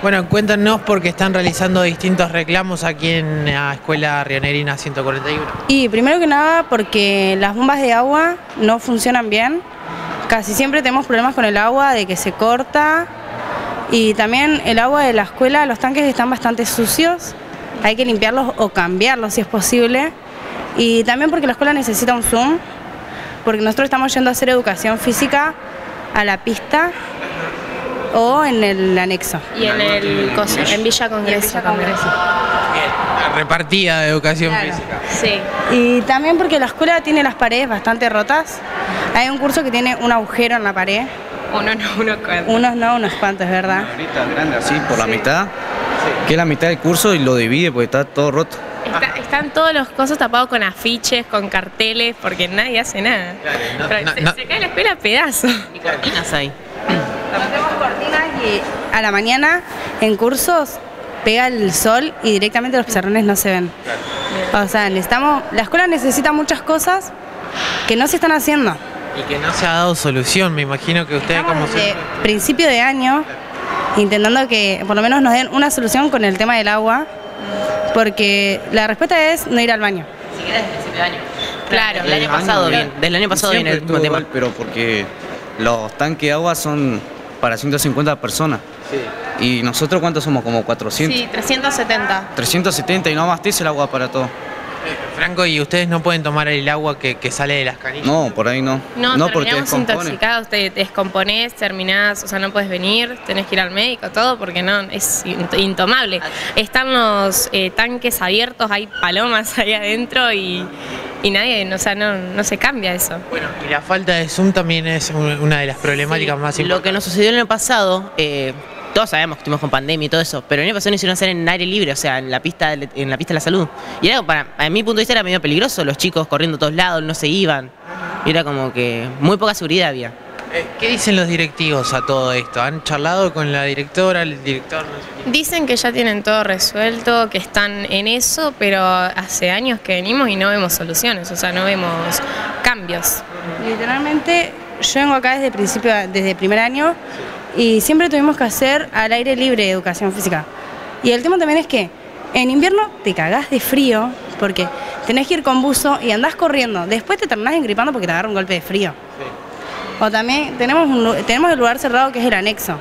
Bueno, cuéntanos porque están realizando distintos reclamos aquí en la Escuela Rionegrina 141. Y primero que nada porque las bombas de agua no funcionan bien. Casi siempre tenemos problemas con el agua, de que se corta. Y también el agua de la escuela, los tanques están bastante sucios. Hay que limpiarlos o cambiarlos si es posible. Y también porque la escuela necesita un Zoom, porque nosotros estamos yendo a hacer educación física a la pista o en el anexo. Y en el COSO, en Villa Congreso. Bien, repartida de educación física. Sí. Y también porque la escuela tiene las paredes bastante rotas. Hay un curso que tiene un agujero en la pared. Unos cuantos. Unos no, unos cuantos, ¿verdad? Ahorita grande así por la mitad, que es la mitad del curso y lo divide porque está todo roto. Están todos los cosas tapados con afiches, con carteles, porque nadie hace nada. Se cae la escuela a pedazos. ¿Y cortinas hay? Tenemos cortinas y a la mañana en cursos pega el sol y directamente los pizarrones no se ven. O sea, la escuela necesita muchas cosas que no se están haciendo. Y que no se ha dado solución, me imagino que ustedes como Desde principio de año intentando que por lo menos nos den una solución con el tema del agua, porque la respuesta es no ir al baño. Si querés, desde principio de año. Claro, Del año pasado bien. Del año pasado viene el Siempre último estuvo tema. igual, pero porque los tanques de agua son para 150 personas. Sí. ¿Y nosotros cuántos somos? Como 400. Sí, 370. 370 y no abastece el agua para todo. Franco, ¿y ustedes no pueden tomar el agua que sale de las canillas? No, por ahí no. No, porque terminamos descompone. intoxicados, te descomponés, terminás, o sea, no puedes venir, tenés que ir al médico, todo, porque no, es intomable. Están los tanques abiertos, hay palomas ahí adentro y nadie, o sea, no se cambia eso. Bueno, y la falta de Zoom también es una de las problemáticas más importantes. Lo que nos sucedió el año pasado, todos sabemos que estuvimos con pandemia y todo eso, pero el año pasado nos hicieron hacer en aire libre, o sea, en la pista de la salud. Y era, a mi punto de vista, era medio peligroso, los chicos corriendo a todos lados, no se iban. Y era como que muy poca seguridad había. ¿Qué dicen los directivos a todo esto? ¿Han charlado con la directora, el director? No sé quién? Dicen que ya tienen todo resuelto, que están en eso, pero hace años que venimos y no vemos soluciones, o sea, no vemos cambios. Literalmente yo vengo acá desde primer año y siempre tuvimos que hacer al aire libre educación física. Y el tema también es que en invierno te cagás de frío porque tenés que ir con buzo y andás corriendo. Después te terminás engripando porque te agarra un golpe de frío. Sí. O también tenemos el lugar cerrado que es el anexo.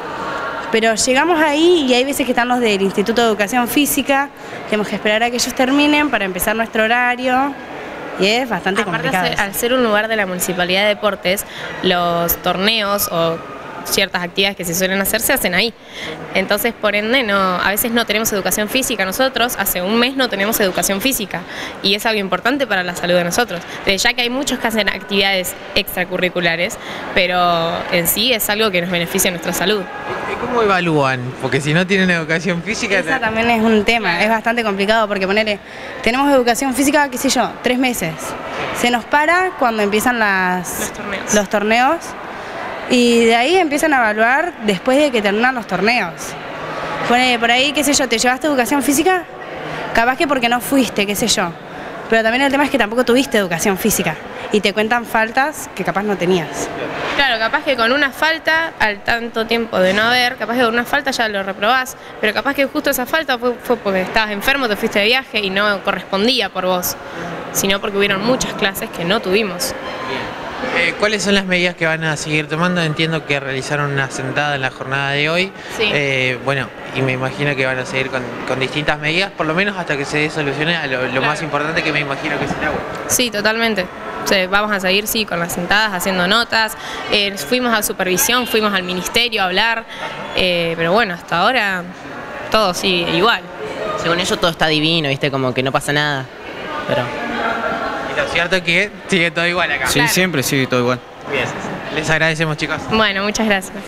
Pero llegamos ahí y hay veces que están los del Instituto de Educación Física, tenemos que esperar a que ellos terminen para empezar nuestro horario. Y es bastante complicado. Al ser un lugar de la Municipalidad de Deportes, los torneos o ciertas actividades que se suelen hacer se hacen ahí. Entonces, por ende, a veces no tenemos educación física. Nosotros hace un mes no tenemos educación física y es algo importante para la salud de nosotros. Desde ya que hay muchos que hacen actividades extracurriculares, pero en sí es algo que nos beneficia a nuestra salud. ¿Cómo evalúan? Porque si no tienen educación física... Esa también es un tema, es bastante complicado porque tenemos educación física, qué sé yo, 3 meses. Se nos para cuando empiezan los torneos y de ahí empiezan a evaluar después de que terminan los torneos. Por ahí, qué sé yo, ¿te llevaste educación física? Capaz que porque no fuiste, qué sé yo. Pero también el tema es que tampoco tuviste educación física y te cuentan faltas que capaz no tenías. Claro, capaz que con una falta, al tanto tiempo de no haber, capaz que con una falta ya lo reprobás, pero capaz que justo esa falta fue porque estabas enfermo, te fuiste de viaje y no correspondía por vos, sino porque hubieron muchas clases que no tuvimos. ¿Cuáles son las medidas que van a seguir tomando? Entiendo que realizaron una sentada en la jornada de hoy. Sí. Bueno, y me imagino que van a seguir con distintas medidas, por lo menos hasta que se dé soluciones a lo más importante que me imagino que es el agua. Sí, totalmente. O sea, vamos a seguir, sí, con las sentadas, haciendo notas. Fuimos a supervisión, fuimos al ministerio a hablar, pero bueno, hasta ahora todo sigue igual. Según ellos todo está divino, viste, como que no pasa nada, pero... Lo cierto es que sigue todo igual acá. Sí, claro. Siempre sigue todo igual. Bien, les agradecemos, chicos. Bueno, muchas gracias.